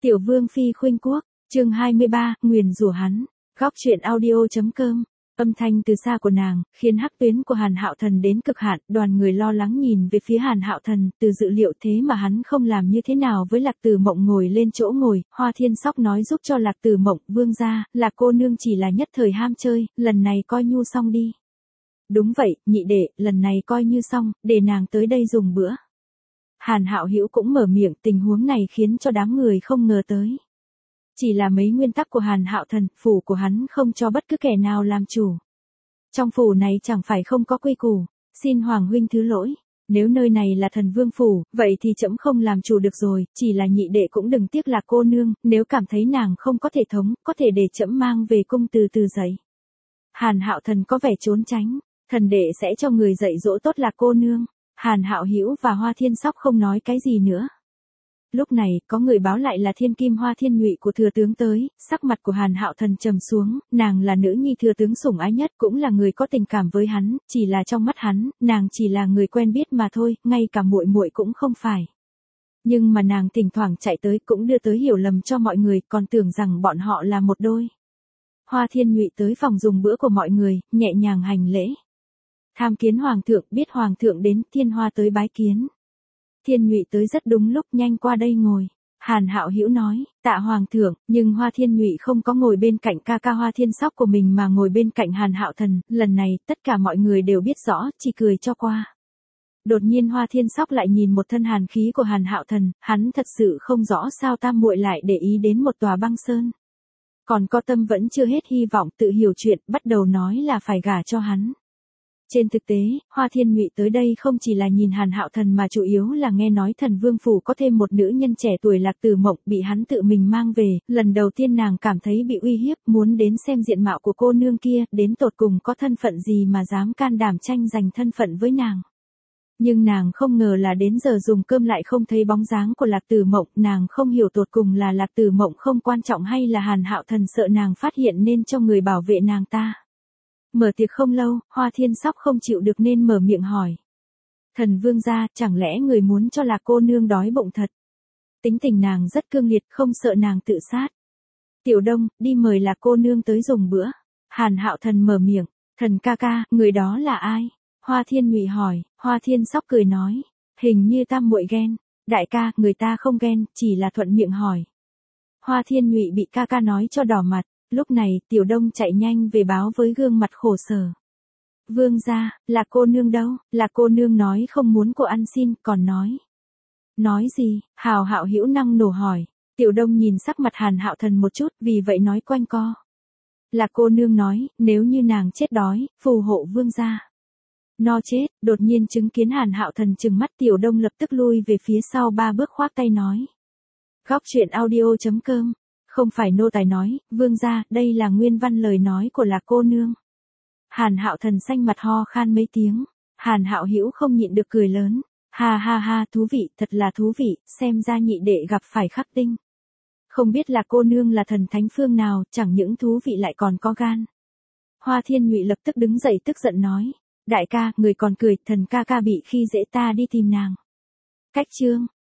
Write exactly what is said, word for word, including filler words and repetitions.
Tiểu Vương Phi khuynh quốc, chương hai mươi ba, nguyền rủa hắn. Góc truyện audio.com. Âm thanh từ xa của nàng, khiến hắc tuyến của Hàn Hạo Thần đến cực hạn, đoàn người lo lắng nhìn về phía Hàn Hạo Thần, từ dự liệu thế mà hắn không làm như thế nào với Lạc Tử Mộng ngồi lên chỗ ngồi, Hoa Thiên Sóc nói giúp cho Lạc Tử Mộng, vương gia, Lạc cô nương chỉ là nhất thời ham chơi, lần này coi nhu xong đi. Đúng vậy, nhị đệ, lần này coi như xong, để nàng tới đây dùng bữa. Hàn Hạo Hữu cũng mở miệng, tình huống này khiến cho đám người không ngờ tới. Chỉ là mấy nguyên tắc của Hàn Hạo Thần, phủ của hắn không cho bất cứ kẻ nào làm chủ. Trong phủ này chẳng phải không có quy củ, xin Hoàng huynh thứ lỗi. Nếu nơi này là Thần Vương phủ, vậy thì trẫm không làm chủ được rồi, chỉ là nhị đệ cũng đừng tiếc Lạc cô nương, nếu cảm thấy nàng không có thể thống, có thể để trẫm mang về cung từ từ dạy. Hàn Hạo Thần có vẻ trốn tránh, thần đệ sẽ cho người dạy dỗ tốt Lạc cô nương. Hàn Hạo Hữu và Hoa Thiên Sóc không nói cái gì nữa. Lúc này, có người báo lại là Thiên Kim Hoa Thiên Nhụy của thừa tướng tới, sắc mặt của Hàn Hạo Thần trầm xuống, nàng là nữ nhi thừa tướng sủng ái nhất, cũng là người có tình cảm với hắn, chỉ là trong mắt hắn, nàng chỉ là người quen biết mà thôi, ngay cả muội muội cũng không phải. Nhưng mà nàng thỉnh thoảng chạy tới cũng đưa tới hiểu lầm cho mọi người, còn tưởng rằng bọn họ là một đôi. Hoa Thiên Nhụy tới phòng dùng bữa của mọi người, nhẹ nhàng hành lễ. Tham kiến Hoàng thượng, biết Hoàng thượng đến, Thiên Hoa tới bái kiến. Thiên Nhụy tới rất đúng lúc, nhanh qua đây ngồi. Hàn Hạo Hữu nói, tạ Hoàng thượng, nhưng Hoa Thiên Nhụy không có ngồi bên cạnh ca ca Hoa Thiên Sóc của mình mà ngồi bên cạnh Hàn Hạo Thần, lần này, tất cả mọi người đều biết rõ, chỉ cười cho qua. Đột nhiên Hoa Thiên Sóc lại nhìn một thân hàn khí của Hàn Hạo Thần, hắn thật sự không rõ sao tam muội lại để ý đến một tòa băng sơn. Còn có tâm vẫn chưa hết hy vọng tự hiểu chuyện, bắt đầu nói là phải gả cho hắn. Trên thực tế, Hoa Thiên Nhụy tới đây không chỉ là nhìn Hàn Hạo Thần mà chủ yếu là nghe nói Thần Vương phủ có thêm một nữ nhân trẻ tuổi Lạc Tử Mộng bị hắn tự mình mang về, lần đầu tiên nàng cảm thấy bị uy hiếp, muốn đến xem diện mạo của cô nương kia, đến tột cùng có thân phận gì mà dám can đảm tranh giành thân phận với nàng. Nhưng nàng không ngờ là đến giờ dùng cơm lại không thấy bóng dáng của Lạc Tử Mộng, nàng không hiểu tột cùng là Lạc Tử Mộng không quan trọng hay là Hàn Hạo Thần sợ nàng phát hiện nên cho người bảo vệ nàng ta. Mở tiệc không lâu, Hoa Thiên Sóc không chịu được nên mở miệng hỏi. Thần vương gia, chẳng lẽ người muốn cho Lạc cô nương đói bụng thật? Tính tình nàng rất cương liệt, không sợ nàng tự sát. Tiểu Đông, đi mời Lạc cô nương tới dùng bữa. Hàn Hạo Thần mở miệng, thần ca ca, người đó là ai? Hoa Thiên Nhụy hỏi, Hoa Thiên Sóc cười nói, hình như tam muội ghen. Đại ca, người ta không ghen, chỉ là thuận miệng hỏi. Hoa Thiên Nhụy bị ca ca nói cho đỏ mặt. Lúc này, Tiểu Đông chạy nhanh về báo với gương mặt khổ sở. Vương gia, là cô nương đâu, là cô nương nói không muốn cô ăn xin, còn nói. Nói gì, Hào Hạo Hữu năng nổ hỏi. Tiểu Đông nhìn sắc mặt Hàn Hạo Thần một chút, vì vậy nói quanh co. Là cô nương nói, nếu như nàng chết đói, phù hộ vương gia. No chết, đột nhiên chứng kiến Hàn Hạo Thần trừng mắt, Tiểu Đông lập tức lui về phía sau ba bước khoác tay nói. Góc truyện audio.com. Không phải nô tài nói, vương gia, đây là nguyên văn lời nói của Lạc cô nương. Hàn Hạo Thần xanh mặt ho khan mấy tiếng, Hàn Hạo Hữu không nhịn được cười lớn, ha ha ha, thú vị, thật là thú vị, xem ra nhị đệ gặp phải khắc tinh. Không biết Lạc cô nương là thần thánh phương nào, chẳng những thú vị lại còn có gan. Hoa Thiên Nhụy lập tức đứng dậy tức giận nói, đại ca, người còn cười, thần ca ca bị khi dễ ta đi tìm nàng. Cách chương,